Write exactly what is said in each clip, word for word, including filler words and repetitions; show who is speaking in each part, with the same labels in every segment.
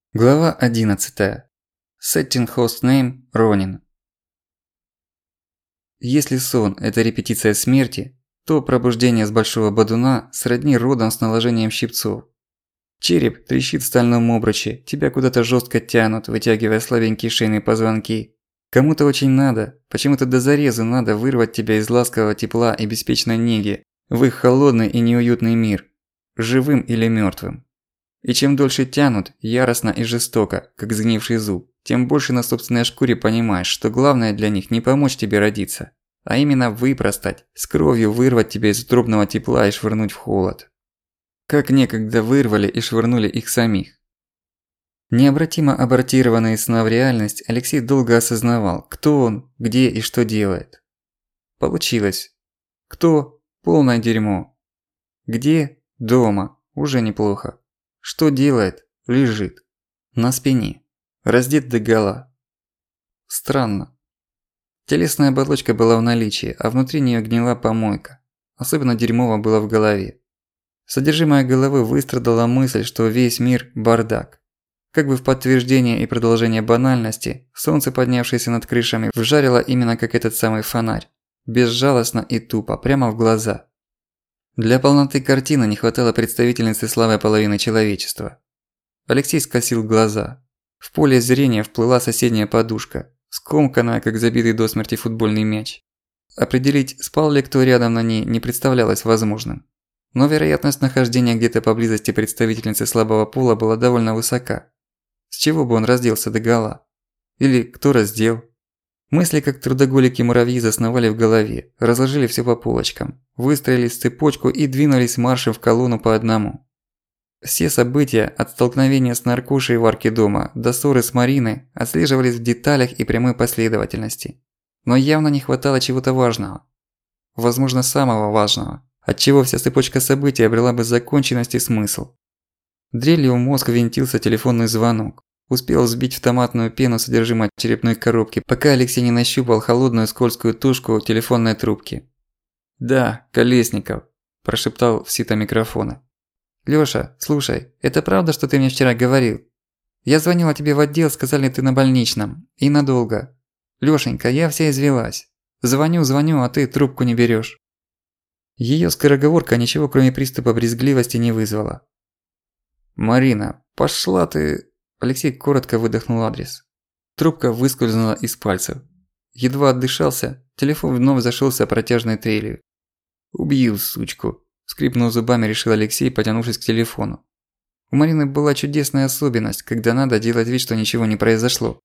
Speaker 1: Глава одиннадцатая. Setting host name Ронин. Если сон – это репетиция смерти, то пробуждение с большого бодуна сродни родом с наложением щипцов. Череп трещит в стальном обруче, тебя куда-то жестко тянут, вытягивая слабенькие шейные позвонки. Кому-то очень надо, почему-то до зарезу надо вырвать тебя из ласкового тепла и беспечной неги в их холодный и неуютный мир, живым или мертвым. И чем дольше тянут, яростно и жестоко, как сгнивший зуб, тем больше на собственной шкуре понимаешь, что главное для них не помочь тебе родиться, а именно выпростать, с кровью вырвать тебя из утробного тепла и швырнуть в холод. Как некогда вырвали и швырнули их самих. Необратимо абортированный из сна в реальность, Алексей долго осознавал, кто он, где и что делает. Получилось. Кто? Полное дерьмо. Где? Дома. Уже неплохо. Что делает? Лежит. На спине. Раздет догола. Странно. Телесная оболочка была в наличии, а внутри неё гнила помойка. Особенно дерьмово было в голове. Содержимое головы выстрадала мысль, что весь мир – бардак. Как бы в подтверждение и продолжение банальности, солнце, поднявшееся над крышами, вжарило именно как этот самый фонарь. Безжалостно и тупо, прямо в глаза. Для полноты картины не хватало представительницы слабой половины человечества. Алексей скосил глаза. В поле зрения вплыла соседняя подушка, скомканная, как забитый до смерти футбольный мяч. Определить, спал ли кто рядом на ней, не представлялось возможным. Но вероятность нахождения где-то поблизости представительницы слабого пола была довольно высока. С чего бы он разделся догола? Или кто раздел? Мысли, как трудоголики-муравьи, засновали в голове, разложили всё по полочкам, выстроились в цепочку и двинулись маршем в колонну по одному. Все события, от столкновения с наркушей в арке дома до ссоры с Мариной, отслеживались в деталях и прямой последовательности. Но явно не хватало чего-то важного. Возможно, самого важного, отчего вся цепочка событий обрела бы законченность и смысл. Дрелью в мозг винтился телефонный звонок. Успел взбить в томатную пену содержимое черепной коробки, пока Алексей не нащупал холодную скользкую тушку телефонной трубки. «Да, Колесников», – прошептал в сито микрофона. «Лёша, слушай, это правда, что ты мне вчера говорил? Я звонила тебе в отдел, сказали, ты на больничном. И надолго. Лёшенька, я вся извелась. Звоню, звоню, а ты трубку не берёшь». Её скороговорка ничего кроме приступа брезгливости не вызвала. «Марина, пошла ты...» Алексей коротко выдохнул адрес. Трубка выскользнула из пальцев. Едва отдышался, телефон вновь зашёлся протяжной трелью. «Убью, сучку», – скрипнув зубами, решил Алексей, потянувшись к телефону. У Марины была чудесная особенность, когда надо делать вид, что ничего не произошло.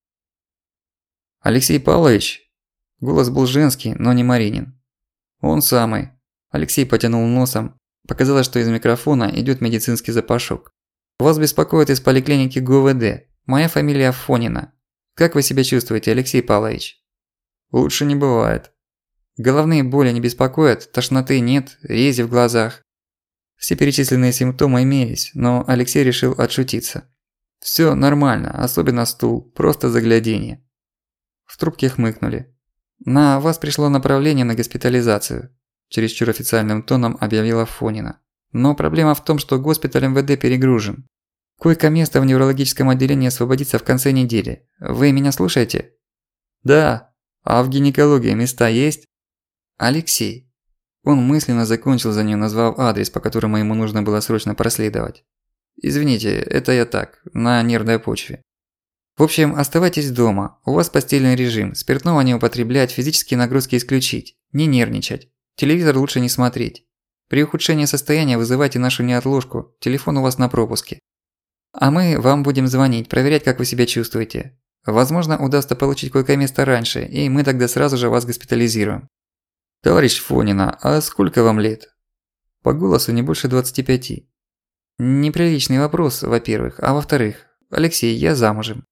Speaker 1: «Алексей Павлович?» Голос был женский, но не Маринин. «Он самый». Алексей потянул носом. Показалось, что из микрофона идёт медицинский запашок. «Вас беспокоит из поликлиники ГУВД. Моя фамилия Афонина. Как вы себя чувствуете, Алексей Павлович?» «Лучше не бывает». «Головные боли не беспокоят, тошноты нет, рези в глазах». Все перечисленные симптомы имелись, но Алексей решил отшутиться. «Всё нормально, особенно стул, просто загляденье». В трубке хмыкнули. «На вас пришло направление на госпитализацию», – чересчур официальным тоном объявила Афонина. «Но проблема в том, что госпиталь эм вэ дэ перегружен. Койко-место в неврологическом отделении освободится в конце недели. Вы меня слушаете?» «Да. А в гинекологии места есть?» «Алексей». Он мысленно закончил за ним, назвав адрес, по которому ему нужно было срочно проследовать. «Извините, это я так, на нервной почве. В общем, оставайтесь дома. У вас постельный режим. Спиртного не употреблять, физические нагрузки исключить. Не нервничать. Телевизор лучше не смотреть. При ухудшении состояния вызывайте нашу неотложку. Телефон у вас на пропуске. А мы вам будем звонить, проверять, как вы себя чувствуете. Возможно, удастся получить койко-место раньше, и мы тогда сразу же вас госпитализируем». «Товарищ Фонина, а сколько вам лет?» По голосу не больше двадцати пяти. «Неприличный вопрос, во-первых, а во-вторых, Алексей, я замужем».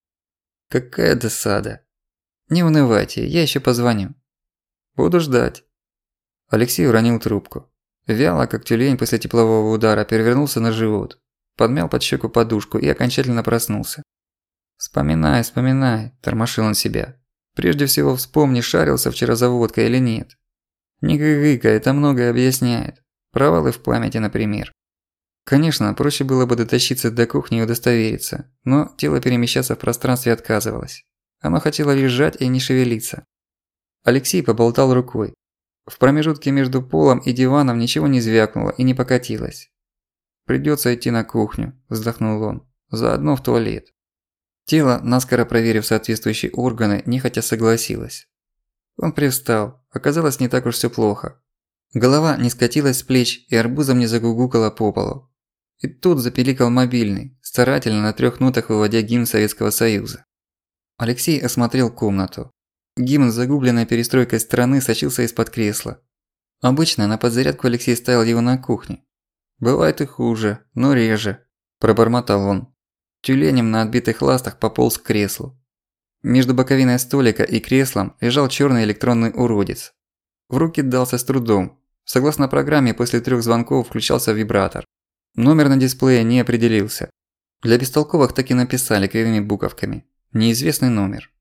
Speaker 1: «Какая досада». «Не унывайте, я ещё позвоню». «Буду ждать». Алексей уронил трубку. Вяло, как тюлень после теплового удара, перевернулся на живот. Подмял под щеку подушку и окончательно проснулся. «Вспоминай, вспоминай», – тормошил он себя. «Прежде всего вспомни, шарился вчера за водкой или нет. Не гыгыка, это многое объясняет. Провалы в памяти, например. Конечно, проще было бы дотащиться до кухни и удостовериться, но тело перемещаться в пространстве отказывалось. Оно хотело лежать и не шевелиться. Алексей поболтал рукой. В промежутке между полом и диваном ничего не звякнуло и не покатилось. «Придётся идти на кухню», – вздохнул он. «Заодно в туалет». Тело, наскоро проверив соответствующие органы, нехотя согласилось. Он привстал. Оказалось, не так уж всё плохо. Голова не скатилась с плеч и арбузом не загугукала по полу. И тут запиликал мобильный, старательно на трёх нотах выводя гимн Советского Союза. Алексей осмотрел комнату. Гимн с загубленной перестройкой страны сочился из-под кресла. Обычно на подзарядку Алексей ставил его на кухне. «Бывает и хуже, но реже», – пробормотал он. Тюленем на отбитых ластах пополз к креслу. Между боковиной столика и креслом лежал чёрный электронный уродец. В руки дался с трудом. Согласно программе, после трёх звонков включался вибратор. Номер на дисплее не определился. Для бестолковых так и написали кривыми буковками. Неизвестный номер.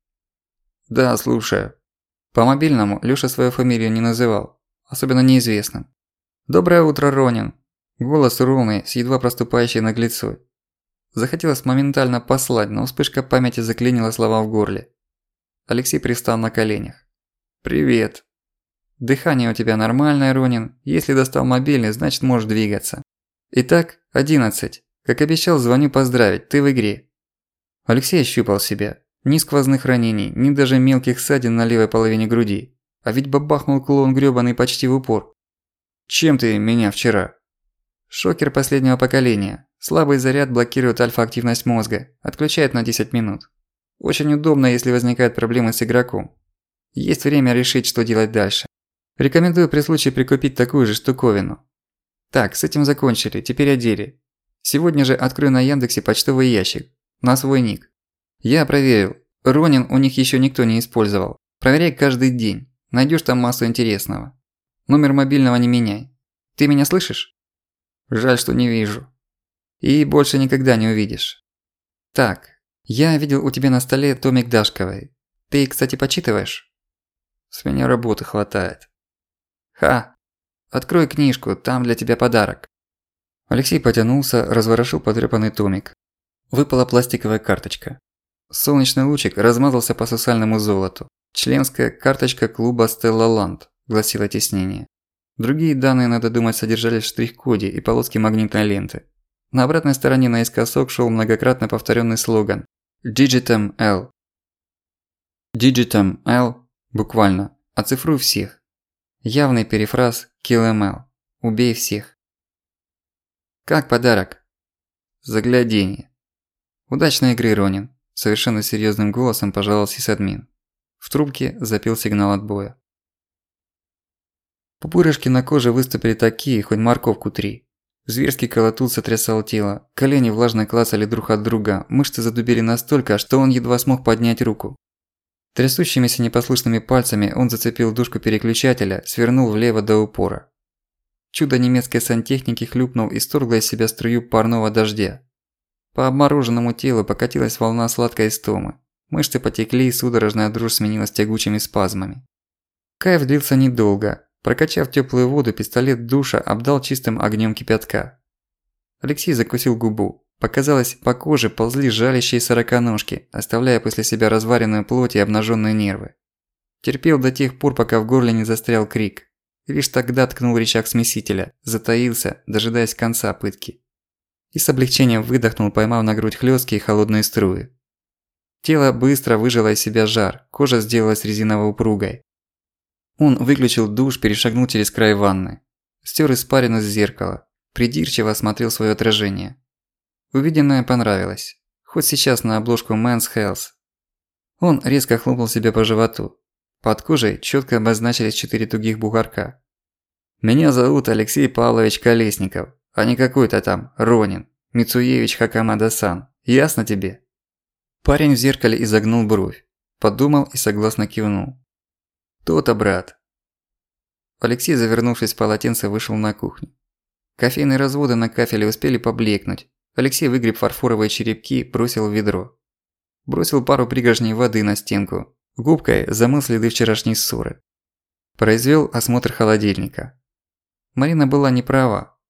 Speaker 1: «Да, слушаю». По мобильному Лёша свою фамилию не называл, особенно неизвестным. «Доброе утро, Ронин». Голос ровный, с едва проступающей наглецой. Захотелось моментально послать, но вспышка памяти заклинила слова в горле. Алексей пристал на коленях. «Привет. Дыхание у тебя нормальное, Ронин. Если достал мобильный, значит можешь двигаться. Итак, одиннадцать. Как обещал, звоню поздравить, ты в игре». Алексей ощупал себя. Ни сквозных ранений, ни даже мелких ссадин на левой половине груди. А ведь бабахнул клоун грёбаный почти в упор. «Чем ты меня вчера?» «Шокер последнего поколения. Слабый заряд блокирует альфа-активность мозга, отключает на десять минут. Очень удобно, если возникают проблемы с игроком. Есть время решить, что делать дальше. Рекомендую при случае прикупить такую же штуковину. Так, с этим закончили, теперь о деле. Сегодня же открою на Яндексе почтовый ящик. На свой ник. Я проверил. Ронин у них ещё никто не использовал. Проверяй каждый день. Найдёшь там массу интересного. Номер мобильного не меняй. Ты меня слышишь? Жаль, что не вижу. И больше никогда не увидишь. Так, я видел у тебя на столе томик Дашковой. Ты, кстати, почитываешь? С меня работы хватает. Ха! Открой книжку, там для тебя подарок. Алексей потянулся, разворошил потрёпанный томик. Выпала пластиковая карточка. Солнечный лучик размазался по сусальному золоту. «Членская карточка клуба Стелла Ланд», – гласило тиснение. Другие данные, надо думать, содержались в штрих-коде и полоске магнитной ленты. На обратной стороне наискосок шёл многократно повторённый слоган «Digitum L». «Digitum L» – буквально «Оцифруй всех». Явный перефраз «Kill эм эл» – «Убей всех». «Как подарок?» «Загляденье». «Удачной игры, Ронин», – совершенно серьёзным голосом пожаловался сисадмин. В трубке запел сигнал отбоя. Пупырышки на коже выступили такие, хоть морковку три. Зверский колотун сотрясал тело, колени влажно клацали друг от друга, мышцы задубели настолько, что он едва смог поднять руку. Трясущимися непослушными пальцами он зацепил дужку переключателя, свернул влево до упора. Чудо немецкой сантехники хлюпнул и сторгло из себя струю парного дождя. По обмороженному телу покатилась волна сладкой истомы. Мышцы потекли, и судорожная дрожь сменилась тягучими спазмами. Кайф длился недолго. Прокачав тёплую воду, пистолет душа обдал чистым огнём кипятка. Алексей закусил губу. Показалось, по коже ползли жалящие сороконожки, оставляя после себя разваренную плоть и обнажённые нервы. Терпел до тех пор, пока в горле не застрял крик. И лишь тогда ткнул рычаг смесителя, затаился, дожидаясь конца пытки. И с облегчением выдохнул, поймав на грудь хлёсткие холодные струи. Тело быстро выжило из себя жар, кожа сделалась резиново-упругой. Он выключил душ, перешагнул через край ванны. Стёр испарину с зеркала. Придирчиво осмотрел своё отражение. Увиденное понравилось. Хоть сейчас на обложку Men's Health. Он резко хлопнул себя по животу. Под кожей чётко обозначились четыре тугих бугорка. «Меня зовут Алексей Павлович Колесников, а не какой-то там Ронин, Мицуевич Хакамада-сан. Ясно тебе?» Парень в зеркале изогнул бровь. Подумал и согласно кивнул. «То-то, брат». Алексей, завернувшись в полотенце, вышел на кухню. Кофейные разводы на кафеле успели поблекнуть. Алексей выгреб фарфоровые черепки, бросил в ведро. Бросил пару пригоршней воды на стенку. Губкой замыл следы вчерашней ссоры. Произвёл осмотр холодильника. Марина была не права.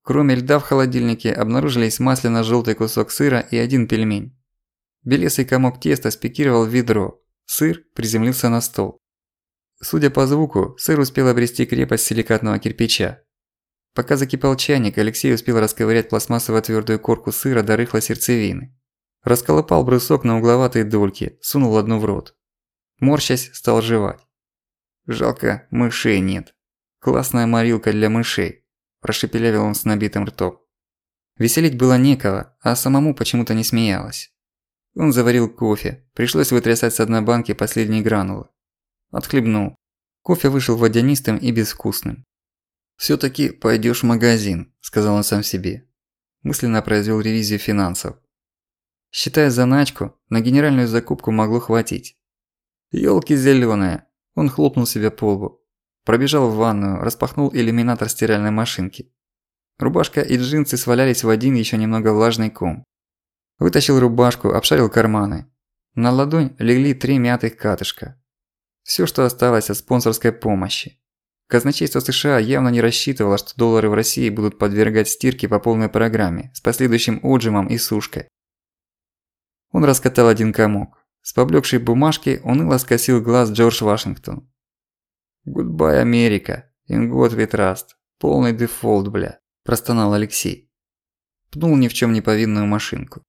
Speaker 1: Кроме льда в холодильнике обнаружились масляно-желтый кусок сыра и один пельмень. Белесый комок теста спикировал в ведро, сыр приземлился на стол. Судя по звуку, сыр успел обрести крепость силикатного кирпича. Пока закипал чайник, Алексей успел расковырять пластмассово-твёрдую корку сыра до рыхлой сердцевины. Расколупал брусок на угловатые дольки, сунул одну в рот. Морщась, стал жевать. Жалко, мышей нет. Классная морилка для мышей, прошепелявил он с набитым ртом. Веселить было некого, а самому почему-то не смеялось. Он заварил кофе, пришлось вытрясать с дна банки последние гранулы. Отхлебнул. Кофе вышел водянистым и безвкусным. «Всё-таки пойдёшь в магазин», – сказал он сам себе. Мысленно произвел ревизию финансов. Считая заначку, на генеральную закупку могло хватить. «Ёлки зелёные!» – он хлопнул себя по лбу. Пробежал в ванную, распахнул иллюминатор стиральной машинки. Рубашка и джинсы свалялись в один ещё немного влажный ком. Вытащил рубашку, обшарил карманы. На ладонь легли три мятых катышка. Всё, что осталось от спонсорской помощи. Казначейство США явно не рассчитывало, что доллары в России будут подвергать стирке по полной программе, с последующим отжимом и сушкой. Он раскатал один комок. С поблёкшей бумажки уныло скосил глаз Джордж Вашингтон. «Гудбай, Америка. In God we trust. Полный дефолт, бля», – простонал Алексей. Пнул ни в чём не повинную машинку.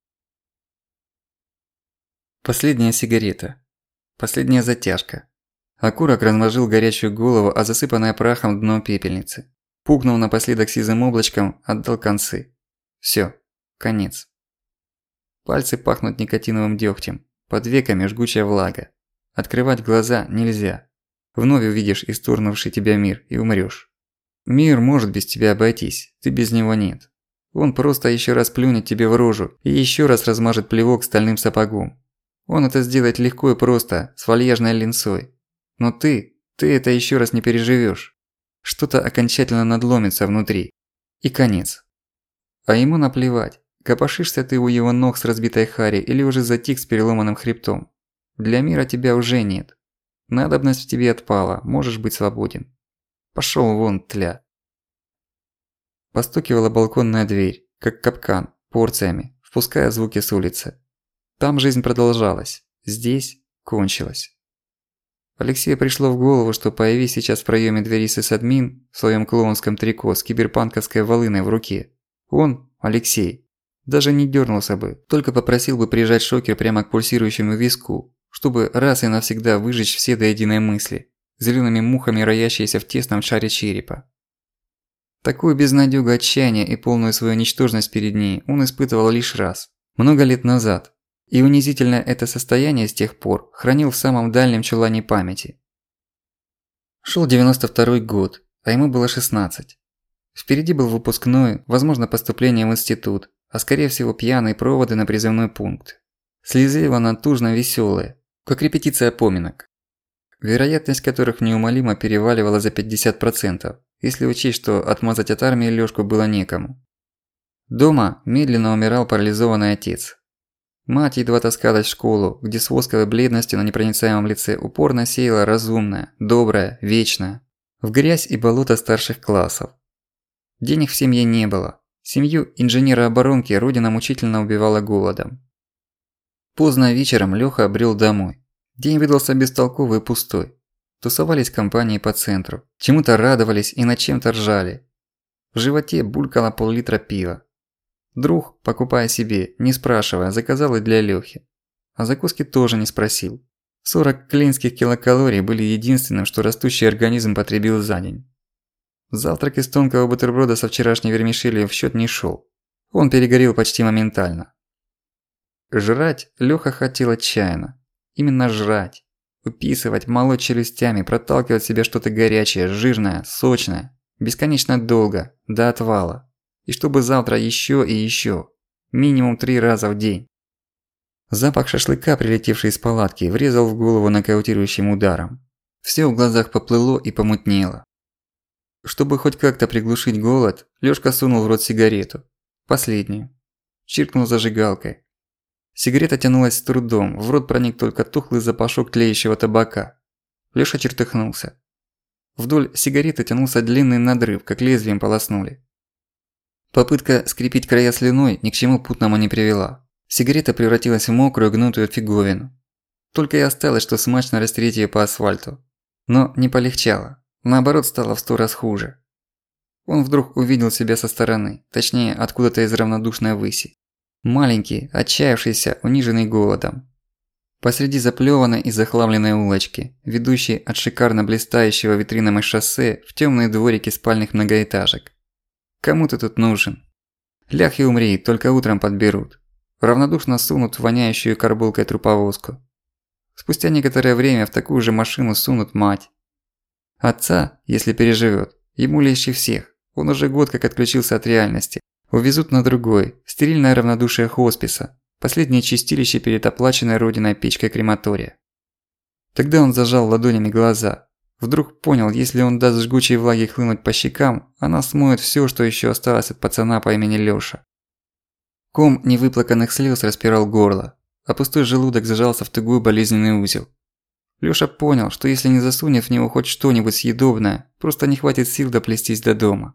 Speaker 1: Последняя сигарета. Последняя затяжка. Окурок размозжил горячую голову, а засыпанное прахом дно пепельницы. Пукнув напоследок сизым облачком, отдал концы. Всё. Конец. Пальцы пахнут никотиновым дёгтем. Под веками жгучая влага. Открывать глаза нельзя. Вновь увидишь исторгнувший тебя мир и умрёшь. Мир может без тебя обойтись, ты без него нет. Он просто ещё раз плюнет тебе в рожу и ещё раз размажет плевок стальным сапогом. Он это сделает легко и просто, с вальяжной линцой. Но ты, ты это ещё раз не переживёшь. Что-то окончательно надломится внутри. И конец. А ему наплевать, копошишься ты у его ног с разбитой хари или уже затих с переломанным хребтом. Для мира тебя уже нет. Надобность в тебе отпала, можешь быть свободен. Пошёл вон, тля. Постукивала балконная дверь, как капкан, порциями, впуская звуки с улицы. Там жизнь продолжалась, здесь кончилась. Алексею пришло в голову, что появись сейчас в проёме двери сисадмин в своём клоунском трико с киберпанковской волыной в руке. Он, Алексей, даже не дёрнулся бы, только попросил бы прижать шокер прямо к пульсирующему виску, чтобы раз и навсегда выжечь все до единой мысли, зелёными мухами роящиеся в тесном шаре черепа. Такую безнадёгу отчаяния и полную свою ничтожность перед ней он испытывал лишь раз, много лет назад. И унизительно это состояние с тех пор хранил в самом дальнем чулане памяти. Шёл девяносто второй год, а ему было шестнадцать. Впереди был выпускной, возможно, поступление в институт, а скорее всего пьяные проводы на призывной пункт. Слезы его натужно весёлые, как репетиция поминок, вероятность которых неумолимо переваливала за пятьдесят процентов, если учесть, что отмазать от армии Лёшку было некому. Дома медленно умирал парализованный отец. Мать едва таскалась в школу, где с восковой бледностью на непроницаемом лице упорно сеяла разумное, доброе, вечное, в грязь и болото старших классов. Денег в семье не было. Семью инженера-оборонки родина мучительно убивала голодом. Поздно вечером Лёха брел домой. День выдался бестолковый и пустой. Тусовались компании по центру, чему-то радовались и над чем-то ржали. В животе булькало пол-литра пива. Друг, покупая себе, не спрашивая, заказал и для Лёхи. А закуски тоже не спросил. сорок клинских килокалорий были единственным, что растущий организм потребил за день. Завтрак из тонкого бутерброда со вчерашней вермишелью в счёт не шёл. Он перегорел почти моментально. Жрать Лёха хотел отчаянно. Именно жрать. Уписывать, молоть челюстями, проталкивать в себя что-то горячее, жирное, сочное. Бесконечно долго, до отвала. И чтобы завтра ещё и ещё. Минимум три раза в день. Запах шашлыка, прилетевший из палатки, врезал в голову нокаутирующим ударом. Всё в глазах поплыло и помутнело. Чтобы хоть как-то приглушить голод, Лёшка сунул в рот сигарету. Последнюю. Чиркнул зажигалкой. Сигарета тянулась с трудом, в рот проник только тухлый запашок тлеющего табака. Лёша чертыхнулся. Вдоль сигареты тянулся длинный надрыв, как лезвием полоснули. Попытка скрепить края слюной ни к чему путному не привела. Сигарета превратилась в мокрую гнутую фиговину. Только и осталось, что смачно растереть её по асфальту. Но не полегчало. Наоборот, стало в сто раз хуже. Он вдруг увидел себя со стороны, точнее, откуда-то из равнодушной выси. Маленький, отчаявшийся, униженный голодом. Посреди заплёванной и захламленной улочки, ведущей от шикарно блистающего витринами шоссе в тёмные дворики спальных многоэтажек. Кому ты тут нужен? Ляг и умри, только утром подберут. Равнодушно сунут в воняющую карболкой труповозку. Спустя некоторое время в такую же машину сунут мать. Отца, если переживёт, ему легче всех. Он уже год как отключился от реальности. Увезут на другой, стерильное равнодушие хосписа. Последнее чистилище перед оплаченной родиной печкой крематория. Тогда он зажал ладонями глаза. Вдруг понял, если он даст жгучей влаги хлынуть по щекам, она смоет всё, что ещё осталось от пацана по имени Лёша. Ком невыплаканных слёз распирал горло, а пустой желудок зажался в тугой болезненный узел. Лёша понял, что если не засунет в него хоть что-нибудь съедобное, просто не хватит сил доплестись до дома.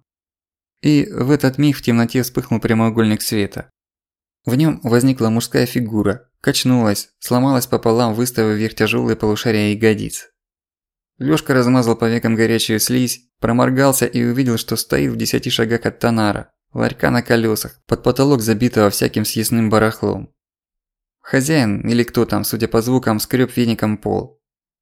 Speaker 1: И в этот миг в темноте вспыхнул прямоугольник света. В нём возникла мужская фигура, качнулась, сломалась пополам, выставив вверх тяжёлые полушария ягодиц. Лёшка размазал по векам горячую слизь, проморгался и увидел, что стоит в десяти шагах от Танара, ларька на колёсах, под потолок забитого всяким съестным барахлом. Хозяин, или кто там, судя по звукам, скрёб веником пол.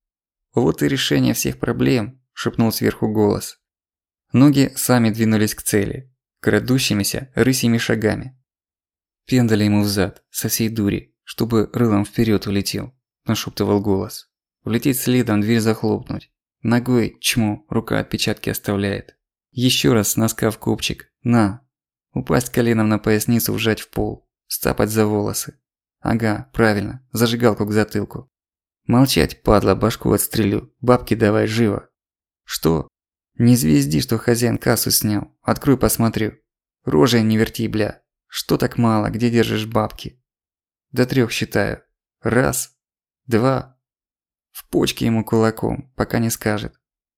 Speaker 1: «Вот и решение всех проблем», – шепнул сверху голос. Ноги сами двинулись к цели, крадущимися рысьими шагами. Пендали ему взад, со всей дури, чтобы рылом вперёд улетел, нашептывал голос. Влететь следом, дверь захлопнуть. Ногой, чмо, рука отпечатки оставляет. Ещё раз с носка в копчик. На. Упасть коленом на поясницу, вжать в пол. Стапать за волосы. Ага, правильно, зажигалку к затылку. Молчать, падла, башку отстрелю. Бабки давай, живо. Что? Не звезди, что хозяин кассу снял. Открой, посмотрю. Рожей не верти, бля. Что так мало, где держишь бабки? До трёх считаю. Раз. Два. В почки ему кулаком, пока не скажет.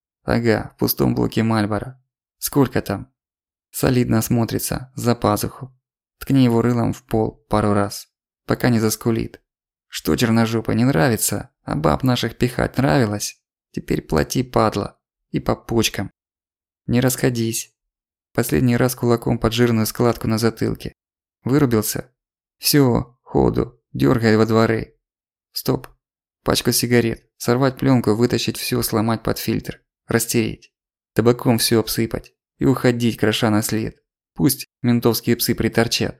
Speaker 1: Ага, в пустом блоке Мальборо. Сколько там? Солидно смотрится, за пазуху. Ткни его рылом в пол пару раз, пока не заскулит. Что, черножопа, не нравится? А баб наших пихать нравилось? Теперь плати, падла. И по почкам. Не расходись. Последний раз кулаком под жирную складку на затылке. Вырубился? Всё, ходу, дёргай во дворы. Стоп. Пачку сигарет. Сорвать плёнку, вытащить всё, сломать под фильтр. Растереть. Табаком всё обсыпать. И уходить, кроша на след. Пусть ментовские псы приторчат.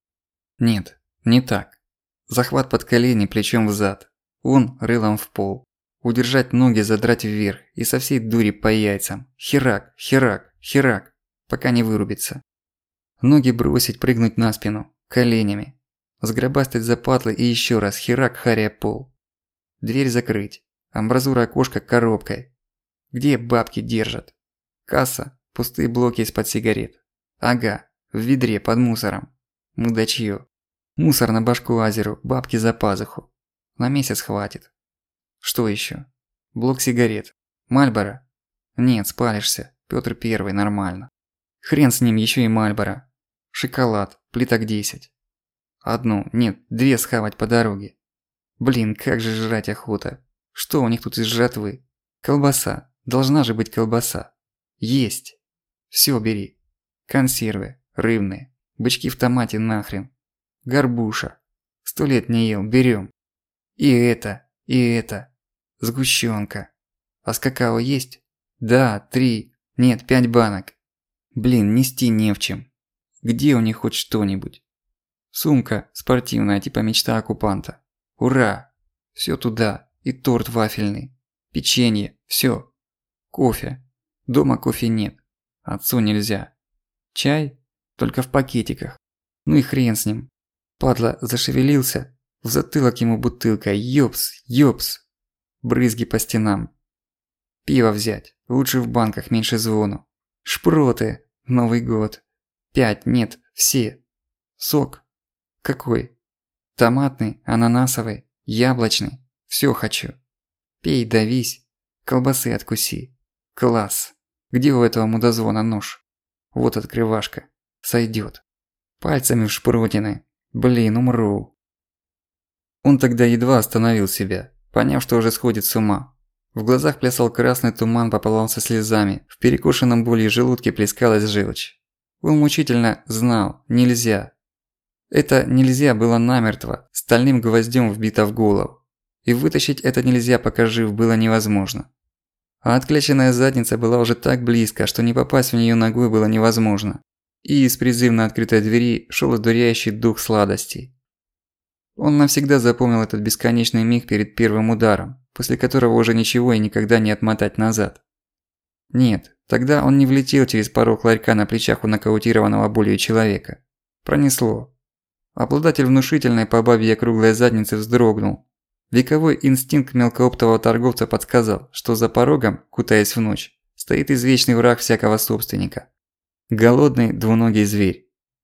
Speaker 1: Нет, не так. Захват под колени, плечом взад. Он рылом в пол. Удержать ноги, задрать вверх. И со всей дури по яйцам. Херак, херак, херак. Пока не вырубится. Ноги бросить, прыгнуть на спину. Коленями. Сгробастать за патлы и ещё раз херак, харя пол. Дверь закрыть. Амбразура окошка коробкой. Где бабки держат? Касса. Пустые блоки из-под сигарет. Ага. В ведре под мусором. Мудачьё. Мусор на башку азеру. Бабки за пазуху. На месяц хватит. Что ещё? Блок сигарет. Мальборо? Нет, спалишься. Пётр Первый, нормально. Хрен с ним, ещё и Мальборо. Шоколад. Плиток десять. Одну, нет, две схавать по дороге. Блин, как же жрать охота. Что у них тут из жратвы? Колбаса. Должна же быть колбаса. Есть. Всё бери. Консервы. Рыбные. Бычки в томате нахрен. Горбуша. Сто лет не ел, берём. И это, и это. Сгущёнка. А с какао есть? Да, три. Нет, пять банок. Блин, нести не в чем. Где у них хоть что-нибудь? Сумка спортивная, типа мечта оккупанта. Ура! Всё туда. И торт вафельный. Печенье. Всё. Кофе. Дома кофе нет. Отцу нельзя. Чай? Только в пакетиках. Ну и хрен с ним. Падла зашевелился. В затылок ему бутылка. Ёпс, ёпс. Брызги по стенам. Пиво взять. Лучше в банках, меньше звону. Шпроты. Новый год. Пять, нет, все. Сок. Какой? Томатный, ананасовый, яблочный. Всё хочу. Пей, давись. Колбасы откуси. Класс. Где у этого мудозвона нож? Вот открывашка. Сойдёт. Пальцами в шпротины. Блин, умру. Он тогда едва остановил себя, поняв, что уже сходит с ума. В глазах плясал красный туман пополам со слезами, в перекошенном болью желудке плескалась желчь. Он мучительно знал – нельзя. Это «нельзя» было намертво, стальным гвоздём вбито в голову. И вытащить это «нельзя», пока жив, было невозможно. А откляченная задница была уже так близко, что не попасть в неё ногой было невозможно. И из призывно открытой двери шёл одуряющий дух сладостей. Он навсегда запомнил этот бесконечный миг перед первым ударом, после которого уже ничего и никогда не отмотать назад. Нет, тогда он не влетел через порог ларька на плечах у нокаутированного болью человека. Пронесло. Обладатель внушительной по бабье круглой задницы вздрогнул. Вековой инстинкт мелкооптового торговца подсказал, что за порогом, кутаясь в ночь, стоит извечный враг всякого собственника. Голодный двуногий зверь.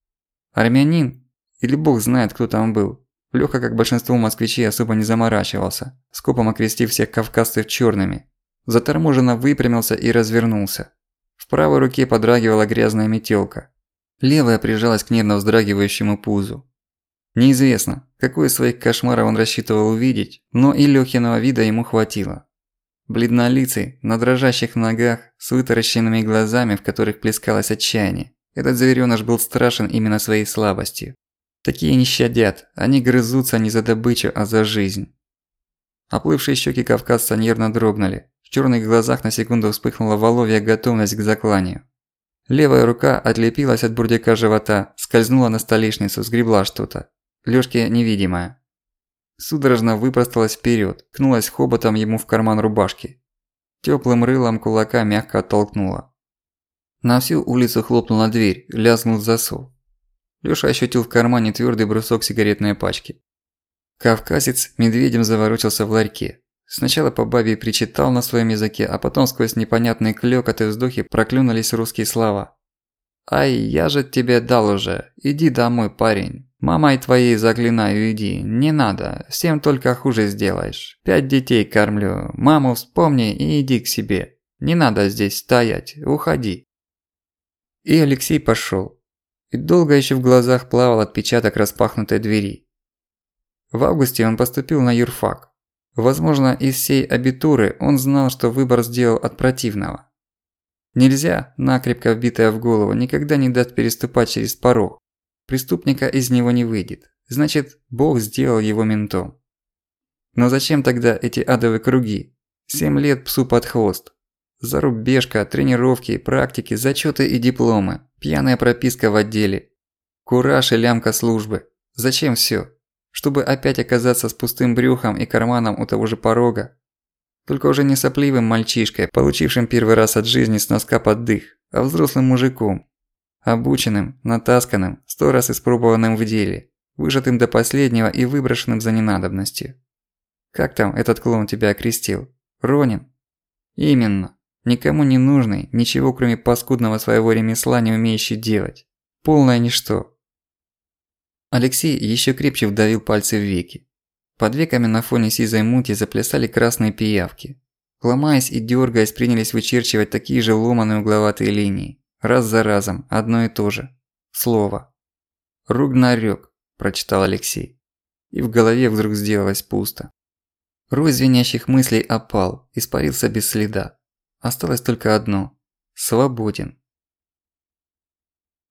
Speaker 1: Армянин? Или бог знает, кто там был. Лёха, как большинство москвичей, особо не заморачивался, скопом окрестив всех кавказцев чёрными. Заторможенно выпрямился и развернулся. В правой руке подрагивала грязная метелка. Левая прижалась к нервно вздрагивающему пузу. Неизвестно, какой из своих кошмаров он рассчитывал увидеть, но и Лёхиного вида ему хватило. Бледнолицый, на дрожащих ногах, с вытаращенными глазами, в которых плескалось отчаяние. Этот зверёныш был страшен именно своей слабостью. Такие не щадят, они грызутся не за добычу, а за жизнь. Оплывшие щеки кавказца нервно дрогнули. В чёрных глазах на секунду вспыхнула воловья готовность к закланию. Левая рука отлепилась от бурдяка живота, скользнула на столешницу, сгребла что-то. Лёшке невидимое. Судорожно выпросталась вперёд, ткнулась хоботом ему в карман рубашки. Тёплым рылом кулака мягко оттолкнула. На всю улицу хлопнула дверь, лязгнул засов. Лёша ощутил в кармане твёрдый брусок сигаретной пачки. Кавказец медведем заворочился в ларьке. Сначала по бабе причитал на своем языке, а потом сквозь непонятные клёкот и вздохи проклюнулись русские слова. «Ай, я же тебе дал уже. Иди домой, парень. Мамой твоей заклинаю, иди. Не надо. Всем только хуже сделаешь. Пять детей кормлю. Маму вспомни и иди к себе. Не надо здесь стоять. Уходи». И Алексей пошёл. И долго ещё в глазах плавал отпечаток распахнутой двери. В августе он поступил на юрфак. Возможно, из всей абитуры он знал, что выбор сделал от противного. Нельзя, накрепко вбитое в голову, никогда не даст переступать через порог. Преступника из него не выйдет. Значит, Бог сделал его ментом. Но зачем тогда эти адовые круги? Семь лет псу под хвост. Зарубежка, тренировки, практики, зачёты и дипломы. Пьяная прописка в отделе. Кураж и лямка службы. Зачем всё? Чтобы опять оказаться с пустым брюхом и карманом у того же порога. Только уже не сопливым мальчишкой, получившим первый раз от жизни с носка под дых, а взрослым мужиком. Обученным, натасканным, сто раз испробованным в деле, выжатым до последнего и выброшенным за ненадобностью. Как там этот клоун тебя окрестил? Ронин? Именно. Никому не нужный, ничего кроме паскудного своего ремесла не умеющий делать. Полное ничто. Алексей ещё крепче вдавил пальцы в веки. Под веками на фоне сизой мути заплясали красные пиявки. Ломаясь и дёргаясь, принялись вычерчивать такие же ломаные угловатые линии. Раз за разом, одно и то же. Слово. «Ругнарёк», – прочитал Алексей. И в голове вдруг сделалось пусто. Рой звенящих мыслей опал, испарился без следа. Осталось только одно – свободен.